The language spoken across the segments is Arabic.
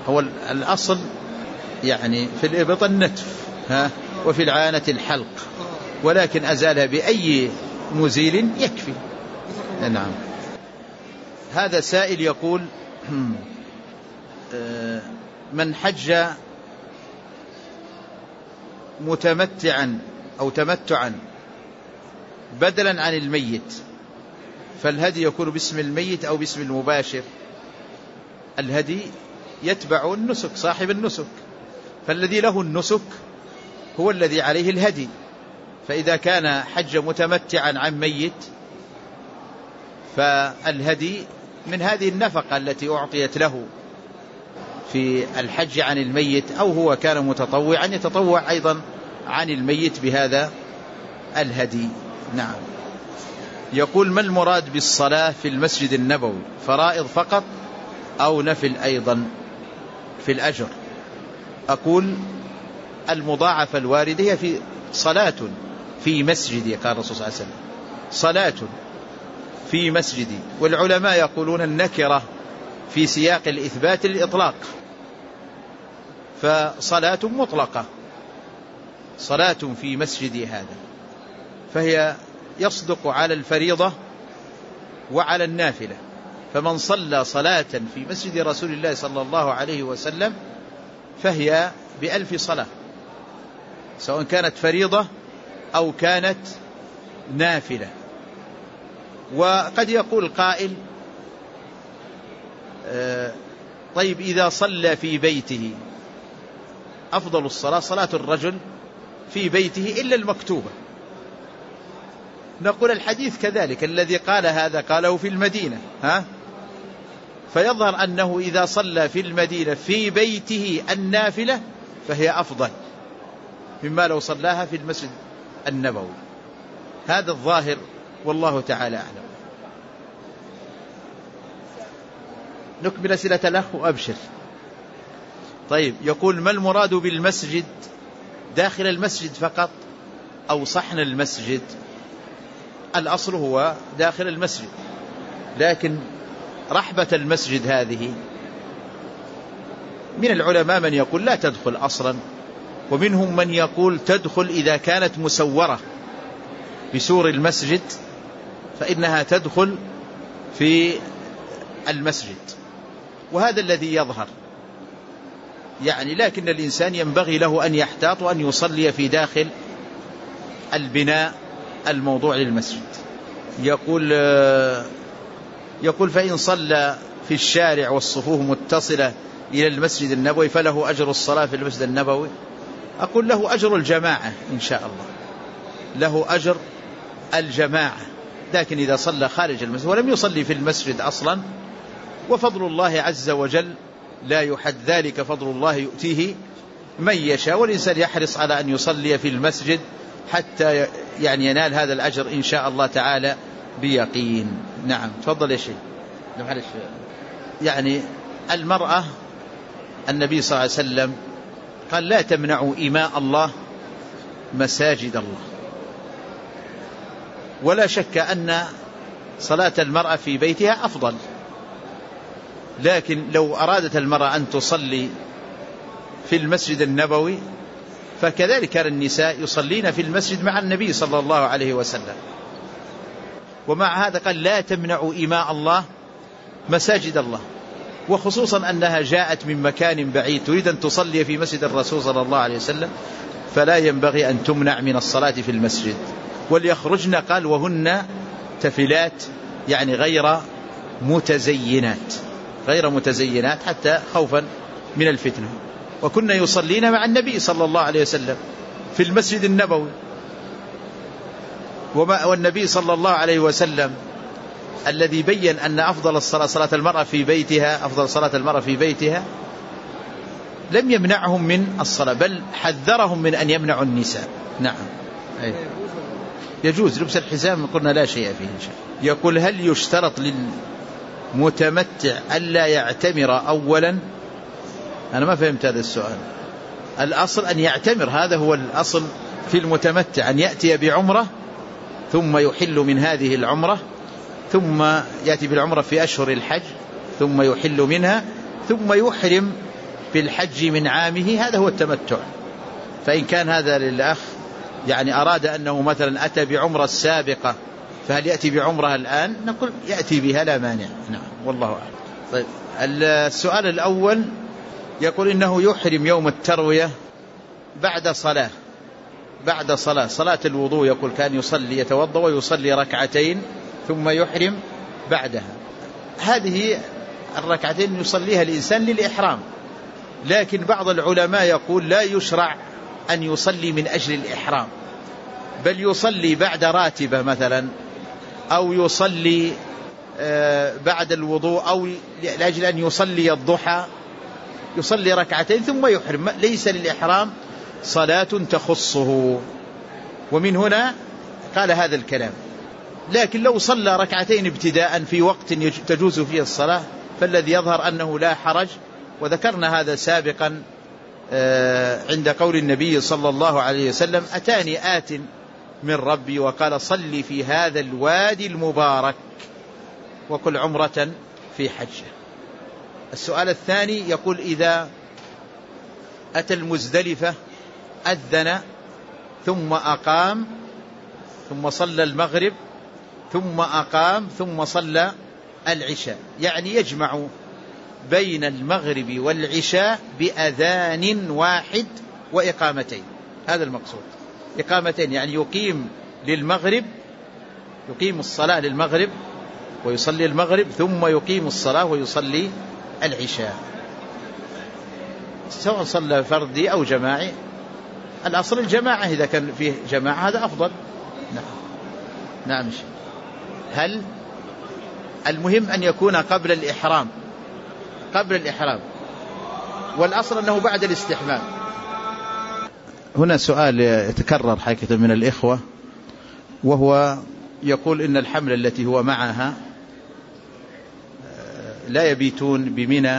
هو الأصل يعني في الإبط النتف وفي العانة الحلق، ولكن أزالها بأي مزيل يكفي. نعم. هذا سائل يقول من حج متمتعا أو تمتعا بدلا عن الميت، فالهدي يكون باسم الميت أو باسم المباشر؟ الهدي يتبع النسك، صاحب النسك، فالذي له النسك هو الذي عليه الهدي. فإذا كان حج متمتعا عن ميت فالهدي من هذه النفقة التي أعطيت له في الحج عن الميت، أو هو كان متطوعا يتطوع أيضا عن الميت بهذا الهدي. نعم. يقول ما المراد بالصلاة في المسجد النبوي؟ فرائض فقط أو نفل أيضا في الأجر؟ أقول المضاعفة الواردة هي في صلاة في مسجدي، قال الرسول صلى الله عليه وسلم صلاة في مسجدي، والعلماء يقولون النكرة في سياق الإثبات الإطلاق، فصلاة مطلقة، صلاة في مسجدي هذا، فهي يصدق على الفريضة وعلى النافلة. فمن صلى صلاة في مسجد رسول الله صلى الله عليه وسلم فهي ب1000 صلاة، سواء كانت فريضة أو كانت نافلة. وقد يقول قائل طيب إذا صلى في بيته، أفضل الصلاة صلاة الرجل في بيته إلا المكتوبة. نقول الحديث كذلك، الذي قال هذا قاله في المدينة، فيظهر أنه إذا صلى في المدينة في بيته النافلة فهي أفضل مما لو صلاها في المسجد النبوي. هذا الظاهر والله تعالى أعلم. نكمل أسئلة الأخ وأبشر. طيب، يقول ما المراد بالمسجد؟ داخل المسجد فقط أو صحن المسجد؟ الأصل هو داخل المسجد، لكن رحبة المسجد هذه من العلماء من يقول لا تدخل أصلا، ومنهم من يقول تدخل إذا كانت مسورة بسور المسجد فإنها تدخل في المسجد، وهذا الذي يظهر يعني. لكن الإنسان ينبغي له أن يحتاط وأن يصلي في داخل البناء الموضوع للمسجد. يقول فإن صلى في الشارع والصفوف متصلة إلى المسجد النبوي فله أجر الصلاة في المسجد النبوي؟ أقول له أجر الجماعة إن شاء الله، له أجر الجماعة، لكن إذا صلى خارج المسجد ولم يصلي في المسجد أصلا، وفضل الله عز وجل لا يحد، ذلك فضل الله يؤتيه من يشاء، والإنسان يحرص على أن يصلي في المسجد حتى يعني ينال هذا الأجر إن شاء الله تعالى بيقين. نعم. تفضل يا شيخ. يعني المرأة النبي صلى الله عليه وسلم قال لا تمنعوا إماء الله مساجد الله، ولا شك أن صلاة المرأة في بيتها أفضل، لكن لو أرادت المرأة أن تصلي في المسجد النبوي فكذلك كان النساء يصلين في المسجد مع النبي صلى الله عليه وسلم. ومع هذا قال لا تمنعوا إماء الله مساجد الله، وخصوصا أنها جاءت من مكان بعيد تريد أن تصلي في مسجد الرسول صلى الله عليه وسلم، فلا ينبغي أن تمنع من الصلاة في المسجد. وليخرجن قال وهن تفلات، يعني غير متزينات حتى خوفا من الفتنة. وكنا يصلين مع النبي صلى الله عليه وسلم في المسجد النبوي، والنبي صلى الله عليه وسلم الذي بين أن أفضل الصلاة صلاة المرأة في بيتها، أفضل صلاة المرأة في بيتها، لم يمنعهم من الصلاة، بل حذرهم من أن يمنعوا النساء. نعم. يجوز لبس الحزام، قلنا لا شيء فيه إن شاء الله. يقول هل يشترط للمتمتع ألا يعتمر أولا؟ أنا ما فهمت هذا السؤال. الأصل أن يعتمر، هذا هو الأصل في المتمتع، أن يأتي بعمرة ثم يحل من هذه العمرة، ثم يأتي بالعمرة في أشهر الحج ثم يحل منها، ثم يحرم بالحج من عامه، هذا هو التمتع. فإن كان هذا للأخ يعني أراد أنه مثلا أتى بعمرة السابقة، فهل يأتي بعمرة الآن؟ نقول يأتي بها لا مانع. نعم والله أعلم. طيب السؤال الأول يقول إنه يحرم يوم التروية بعد صلاة الوضوء. يقول كان يصلي يتوضأ ويصلي ركعتين ثم يحرم بعدها. هذه الركعتين يصليها الإنسان للإحرام، لكن بعض العلماء يقول لا يشرع أن يصلي من أجل الإحرام، بل يصلي بعد راتبة مثلا، أو يصلي بعد الوضوء، أو لأجل أن يصلي الضحى يصلي ركعتين ثم يحرم. ليس للإحرام صلاة تخصه، ومن هنا قال هذا الكلام. لكن لو صلى ركعتين ابتداء في وقت تجوز فيه الصلاة فالذي يظهر أنه لا حرج. وذكرنا هذا سابقا عند قول النبي صلى الله عليه وسلم: أتاني آت من ربي وقال صلي في هذا الوادي المبارك وكل عمرة في حجة. السؤال الثاني يقول: إذا أتى المزدلفة أذن ثم أقام ثم صلى المغرب ثم أقام ثم صلى العشاء، يعني يجمع بين المغرب والعشاء بأذان واحد وإقامتين. هذا المقصود، إقامتين يعني يقيم الصلاة للمغرب ويصلي المغرب ثم يقيم الصلاة ويصلي العشاء، سواء صلى فردي أو جماعي. الأصل الجماعة، إذا كان فيه جماعة هذا أفضل. نعم. هل المهم أن يكون قبل الإحرام، والأصل أنه بعد الاستحمام. هنا سؤال يتكرر حقيقة من الإخوة، وهو يقول إن الحمل التي هو معها لا يبيتون بمنى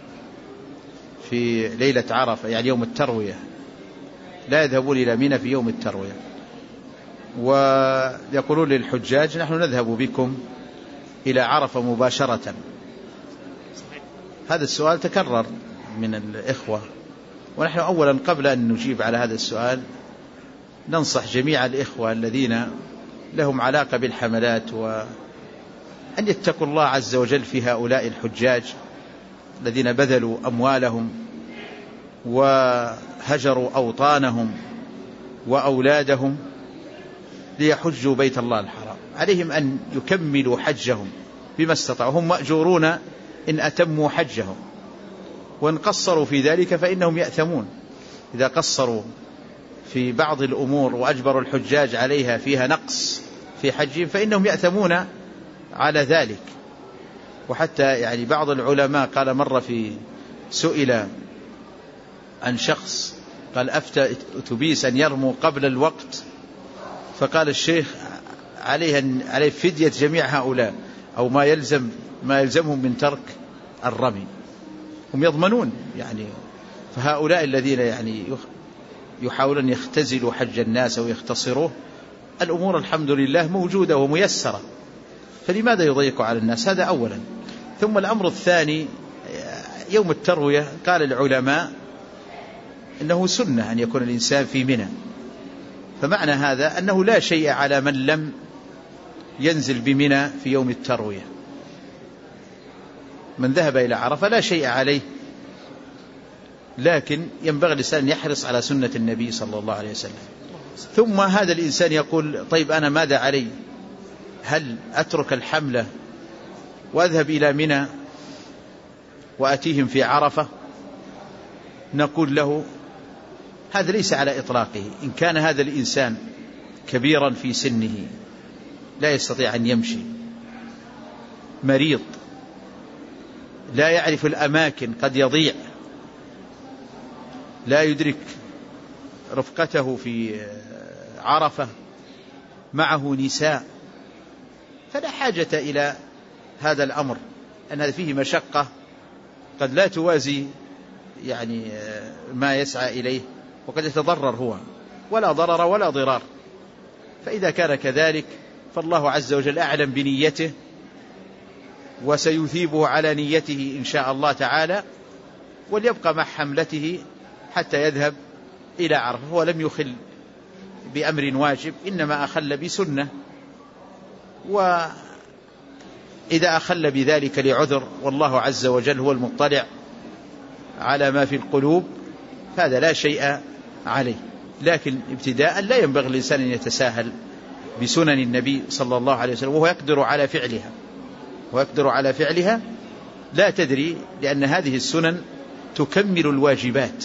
في ليلة عرفة، يعني يوم التروية، لا يذهبون إلى منى في يوم التروية، ويقولون للحجاج: نحن نذهب بكم إلى عرفة مباشرة. هذا السؤال تكرر من الإخوة، ونحن أولا قبل أن نجيب على هذا السؤال ننصح جميع الإخوة الذين لهم علاقة بالحملات وأن يتقوا الله عز وجل في هؤلاء الحجاج الذين بذلوا أموالهم وهجروا أوطانهم وأولادهم ليحجوا بيت الله الحرام. عليهم أن يكملوا حجهم بما استطاعوا، هم مأجورون إن أتموا حجهم، وإن قصروا في ذلك فإنهم يأثمون. إذا قصروا في بعض الأمور وأجبروا الحجاج عليها فيها نقص في حجهم فإنهم يأثمون على ذلك. وحتى يعني بعض العلماء قال مرة سئل عن شخص قال: أفتى أتوبيس أن يرموا قبل الوقت، فقال الشيخ: عليه فدية جميع هؤلاء، أو ما يلزمهم من ترك الرمي. هم يضمنون يعني. فهؤلاء الذين يعني يحاولون يختزلوا حج الناس أو يختصروه، الأمور الحمد لله موجودة وميسرة، فلماذا يضيقوا على الناس؟ هذا أولا. ثم الأمر الثاني، يوم التروية قال العلماء إنه سنة أن يكون الإنسان في منى، فمعنى هذا أنه لا شيء على من لم ينزل بمنى في يوم التروية. من ذهب إلى عرفة لا شيء عليه، لكن ينبغي الإنسان أن يحرص على سنة النبي صلى الله عليه وسلم. ثم هذا الإنسان يقول: طيب أنا ماذا علي؟ هل أترك الحملة وأذهب إلى منى وأتيهم في عرفة؟ نقول له: هذا ليس على إطلاقه. إن كان هذا الإنسان كبيرا في سنه لا يستطيع أن يمشي، مريض لا يعرف الأماكن، قد يضيع، لا يدرك رفقته في عرفة، معه نساء، فلا حاجة إلى هذا الأمر، أن هذا فيه مشقة قد لا توازي يعني ما يسعى إليه، وقد يتضرر هو، ولا ضرر ولا ضرار. فإذا كان كذلك فالله عز وجل أعلم بنيته، وسيثيبه على نيته إن شاء الله تعالى، وليبقى مع حملته حتى يذهب إلى عرفة. هو لم يخل بأمر واجب، إنما أخل بسنة، وإذا أخل بذلك لعذر والله عز وجل هو المطلع على ما في القلوب هذا لا شيء عليه. لكن ابتداء لا ينبغي الإنسان أن يتساهل بسنن النبي صلى الله عليه وسلم وهو يقدر على فعلها، لا تدري، لأن هذه السنن تكمل الواجبات.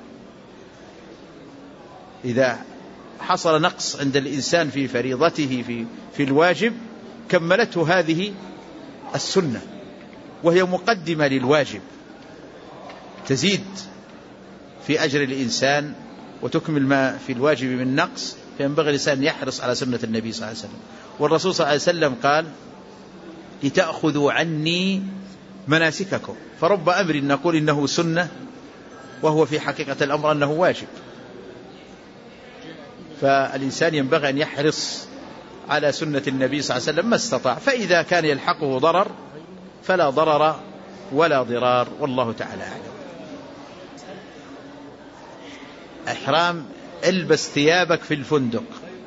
إذا حصل نقص عند الإنسان في فريضته في الواجب كملته هذه السنة، وهي مقدمة للواجب، تزيد في أجر الإنسان وتكمل ما في الواجب من نقص. فينبغي الإنسان يحرص على سنة النبي صلى الله عليه وسلم. والرسول صلى الله عليه وسلم قال: لتأخذوا عني مناسككم. فرب أمر نقول إنه سنة وهو في حقيقة الأمر أنه واجب. فالإنسان ينبغي أن يحرص على سنة النبي صلى الله عليه وسلم ما استطاع. فإذا كان يلحقه ضرر فلا ضرر ولا ضرار، والله تعالى أعلم. إحرام: البس ثيابك في الفندق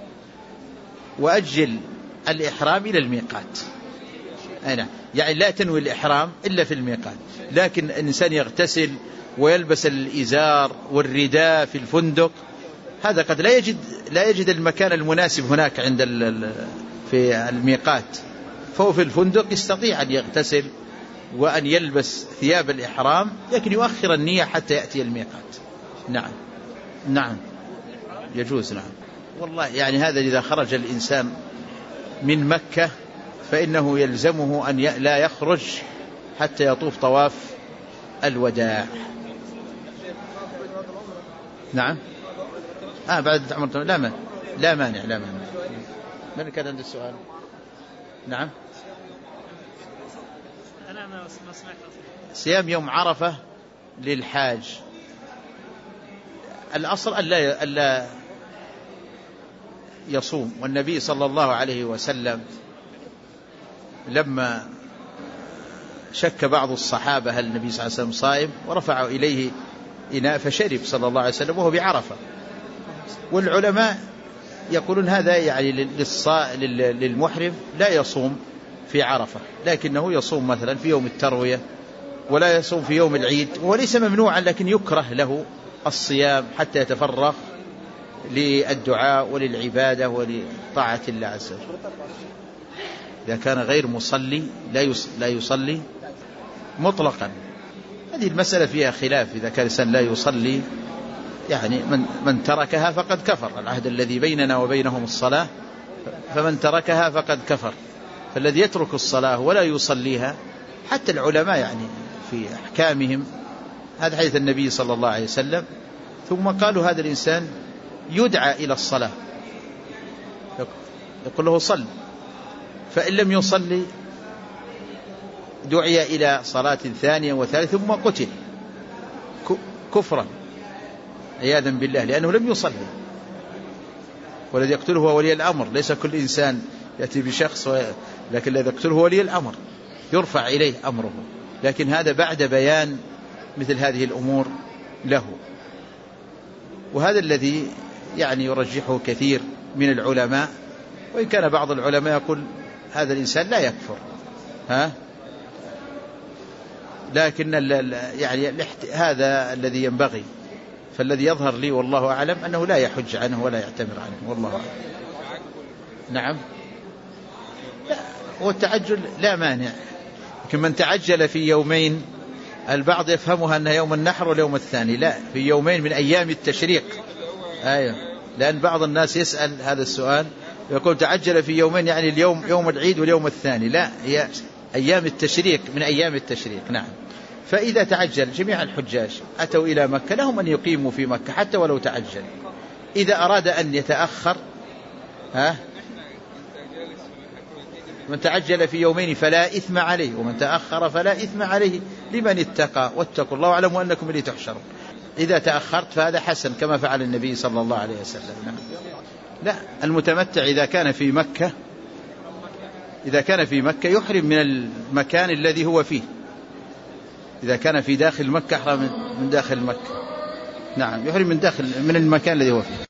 وأجل الإحرام إلى الميقات. يعني لا تنوي الإحرام إلا في الميقات. لكن الإنسان يغتسل ويلبس الإزار والرداء في الفندق، هذا قد لا يجد المكان المناسب هناك عند في الميقات، فهو في الفندق يستطيع أن يغتسل وأن يلبس ثياب الإحرام، لكن يؤخر النية حتى يأتي الميقات. نعم يجوز. نعم والله، يعني هذا إذا خرج الإنسان من مكة فإنه يلزمه أن لا يخرج حتى يطوف طواف الوداع. نعم بعد عمرة لا مانع. من كان عند السؤال؟ نعم. صيام يوم عرفة للحاج، الأصل ألا يصوم. والنبي صلى الله عليه وسلم لما شك بعض الصحابة هل النبي صلى الله عليه وسلم صائم ورفعوا إليه إناء فشرب صلى الله عليه وسلم وهو بعرفة. والعلماء يقولون هذا يعني للمحرم لا يصوم في عرفة، لكنه يصوم مثلا في يوم التروية، ولا يصوم في يوم العيد، وليس ممنوعا، لكن يكره له الصيام حتى يتفرغ للدعاء وللعبادة ولطاعة الله عز وجل. إذا كان غير مصلي لا يصلي مطلقا. هذه المسألة فيها خلاف، إذا كان الإنسان لا يصلي يعني من تركها فقد كفر. العهد الذي بيننا وبينهم الصلاة، فمن تركها فقد كفر. فالذي يترك الصلاة ولا يصليها، حتى العلماء يعني في أحكامهم هذا حديث النبي صلى الله عليه وسلم، ثم قالوا هذا الإنسان يدعى إلى الصلاة، يقول له صل، فإن لم يصلي دعي إلى صلاة ثانية وثالثة ثم قتل كفرا عياذا بالله، لأنه لم يصلي. والذي يقتله هو ولي الأمر، ليس كل إنسان يأتي بشخص لكن الذي يقتله هو ولي الأمر يرفع إليه أمره. لكن هذا بعد بيان مثل هذه الأمور له. وهذا الذي يعني يرجحه كثير من العلماء، وإن كان بعض العلماء يقول هذا الإنسان لا يكفر، لكن يعني هذا الذي ينبغي. فالذي يظهر لي والله أعلم أنه لا يحج عنه ولا يعتمر عنه، والله أعلم. نعم. والتعجل لا مانع، لكن من تعجل في يومين، البعض يفهمها أنها يوم النحر واليوم الثاني، لا، في يومين من أيام التشريق. لأن بعض الناس يسأل هذا السؤال يقول تعجل في يومين يعني اليوم يوم العيد واليوم الثاني، لا، هي أيام التشريق من أيام التشريق. نعم. فإذا تعجل، جميع الحجاج أتوا إلى مكة لهم أن يقيموا في مكة حتى ولو تعجل. إذا أراد أن يتأخر من تعجل في يومين فلا إثم عليه، ومن تأخر فلا إثم عليه لمن اتقى واتقوا الله واعلموا أنكم إليه تحشرون. إذا تأخرت فهذا حسن كما فعل النبي صلى الله عليه وسلم. نعم. لا، المتمتع إذا كان في مكة يحرم من المكان الذي هو فيه. إذا كان في داخل مكة أحرم من داخل مكة. نعم يحرم من المكان الذي هو فيه.